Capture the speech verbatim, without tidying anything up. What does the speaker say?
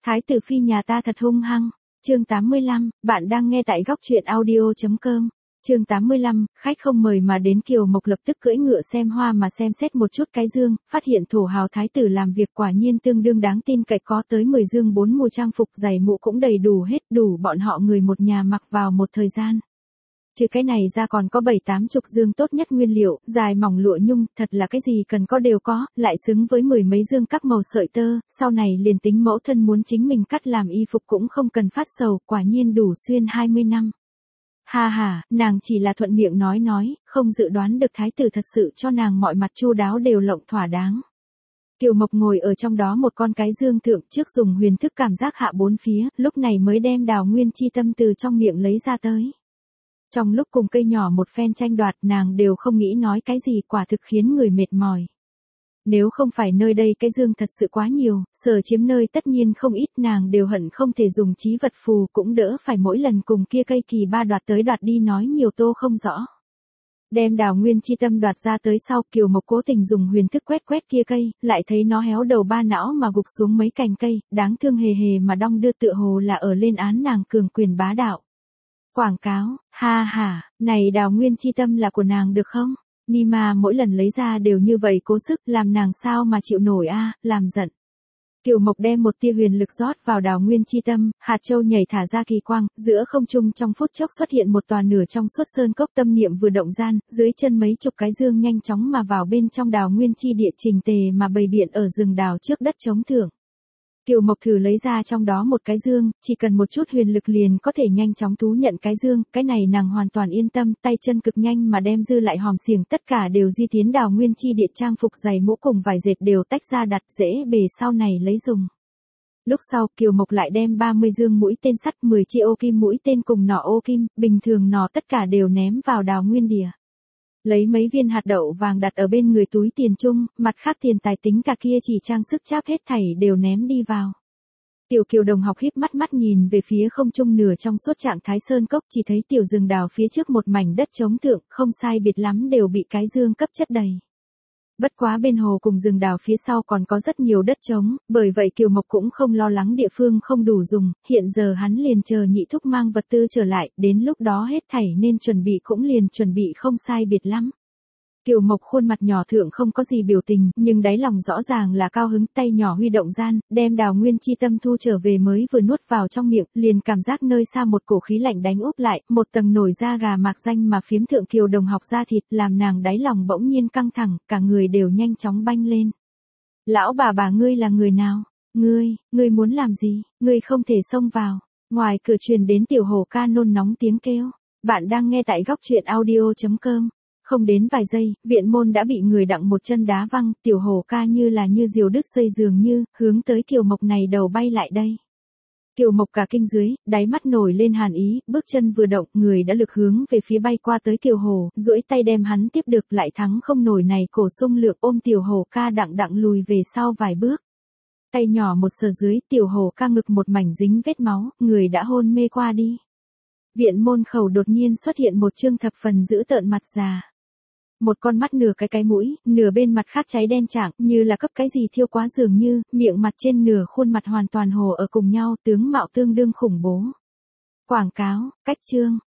Thái tử phi nhà ta thật hung hăng. Chương tám mươi lăm, bạn đang nghe tại góc truyện audio.com. Chương tám mươi lăm, khách không mời mà đến. Kiều Mộc lập tức cưỡi ngựa xem hoa mà xem xét một chút cái dương, phát hiện thổ hào thái tử làm việc quả nhiên tương đương đáng tin cậy, có tới mười dương bốn mùa trang phục giày mũ cũng đầy đủ hết, đủ bọn họ người một nhà mặc vào một thời gian. Trừ cái này ra còn có bảy tám chục dương tốt nhất nguyên liệu, dài mỏng lụa nhung, thật là cái gì cần có đều có, lại xứng với mười mấy dương các màu sợi tơ, sau này liền tính mẫu thân muốn chính mình cắt làm y phục cũng không cần phát sầu, quả nhiên đủ xuyên hai mươi năm. Ha ha, nàng chỉ là thuận miệng nói nói, không dự đoán được thái tử thật sự cho nàng mọi mặt chu đáo đều lộng thỏa đáng. Kiều Mộc ngồi ở trong đó một con cái dương thượng, trước dùng huyền thức cảm giác hạ bốn phía, lúc này mới đem Đào Nguyên Chi Tâm từ trong miệng lấy ra tới. Trong lúc cùng cây nhỏ một phen tranh đoạt, nàng đều không nghĩ nói cái gì, quả thực khiến người mệt mỏi. Nếu không phải nơi đây cái dương thật sự quá nhiều, sở chiếm nơi tất nhiên không ít, nàng đều hận không thể dùng trí vật phù, cũng đỡ phải mỗi lần cùng kia cây kỳ ba đoạt tới đoạt đi nói nhiều tô không rõ. Đem Đào Nguyên Chi Tâm đoạt ra tới sau, Kiều Mộc cố tình dùng huyền thức quét quét kia cây, lại thấy nó héo đầu ba não mà gục xuống mấy cành cây, đáng thương hề hề mà đong đưa, tựa hồ là ở lên án nàng cường quyền bá đạo. Quảng cáo, ha ha, này Đào Nguyên Chi Tâm là của nàng được không? Nima mỗi lần lấy ra đều như vậy cố sức, làm nàng sao mà chịu nổi a, à, làm giận. Kiều Mộc đem một tia huyền lực rót vào Đào Nguyên Chi Tâm, hạt châu nhảy thả ra kỳ quang, giữa không trung trong phút chốc xuất hiện một tòa nửa trong suốt sơn cốc, tâm niệm vừa động gian, dưới chân mấy chục cái dương nhanh chóng mà vào bên trong Đào Nguyên Chi địa, trình tề mà bày biện ở rừng đào trước đất trống thưởng. Kiều Mộc thử lấy ra trong đó một cái dương, chỉ cần một chút huyền lực liền có thể nhanh chóng thú nhận cái dương, cái này nàng hoàn toàn yên tâm, tay chân cực nhanh mà đem dư lại hòm xiềng tất cả đều di tiến Đào Nguyên Chi địa, trang phục giày mũ cùng vải dệt đều tách ra đặt dễ bề sau này lấy dùng. Lúc sau, Kiều Mộc lại đem ba mươi dương mũi tên sắt, mười chi ô kim mũi tên cùng nỏ ô kim, bình thường nỏ tất cả đều ném vào Đào Nguyên địa. Lấy mấy viên hạt đậu vàng đặt ở bên người túi tiền chung, mặt khác tiền tài tính cả kia chỉ trang sức cháp hết thảy đều ném đi vào. Tiểu Kiều Đồng học híp mắt mắt nhìn về phía không trung nửa trong suốt trạng thái sơn cốc, chỉ thấy tiểu rừng đào phía trước một mảnh đất trống thượng, không sai biệt lắm đều bị cái dương cấp chất đầy. Bất quá bên hồ cùng rừng đào phía sau còn có rất nhiều đất trống, bởi vậy Kiều Mộc cũng không lo lắng địa phương không đủ dùng, hiện giờ hắn liền chờ nhị thúc mang vật tư trở lại, đến lúc đó hết thảy nên chuẩn bị cũng liền chuẩn bị không sai biệt lắm. Kiều Mộc khuôn mặt nhỏ thượng không có gì biểu tình, nhưng đáy lòng rõ ràng là cao hứng, tay nhỏ huy động gian, đem Đào Nguyên Chi Tâm thu trở về, mới vừa nuốt vào trong miệng, liền cảm giác nơi xa một cổ khí lạnh đánh úp lại, một tầng nổi da gà mạc danh mà phiếm thượng Kiều Đồng học da thịt, làm nàng đáy lòng bỗng nhiên căng thẳng, cả người đều nhanh chóng banh lên. Lão bà bà ngươi là người nào? Ngươi, ngươi muốn làm gì? Ngươi không thể xông vào. Ngoài cửa truyền đến tiểu hồ ca nôn nóng tiếng kêu. Bạn đang nghe tại góc truyện audio.com. Không đến vài giây, viện môn đã bị người đặng một chân đá văng, tiểu hồ ca như là như diều đứt dây dường như, hướng tới Kiều Mộc này đầu bay lại đây. Kiều Mộc cả kinh dưới, đáy mắt nổi lên hàn ý, bước chân vừa động, người đã lực hướng về phía bay qua tới Kiều Hồ, duỗi tay đem hắn tiếp được, lại thắng không nổi này cổ sung lược, ôm tiểu hồ ca đặng đặng lùi về sau vài bước. Tay nhỏ một sờ dưới, tiểu hồ ca ngực một mảnh dính vết máu, người đã hôn mê qua đi. Viện môn khẩu đột nhiên xuất hiện một trương thập phần dữ tợn mặt già. Một con mắt nửa cái cái mũi, nửa bên mặt khác cháy đen trạng, như là cấp cái gì thiêu quá dường như, miệng mặt trên nửa khuôn mặt hoàn toàn hồ ở cùng nhau, tướng mạo tương đương khủng bố. Quảng cáo, cách chương,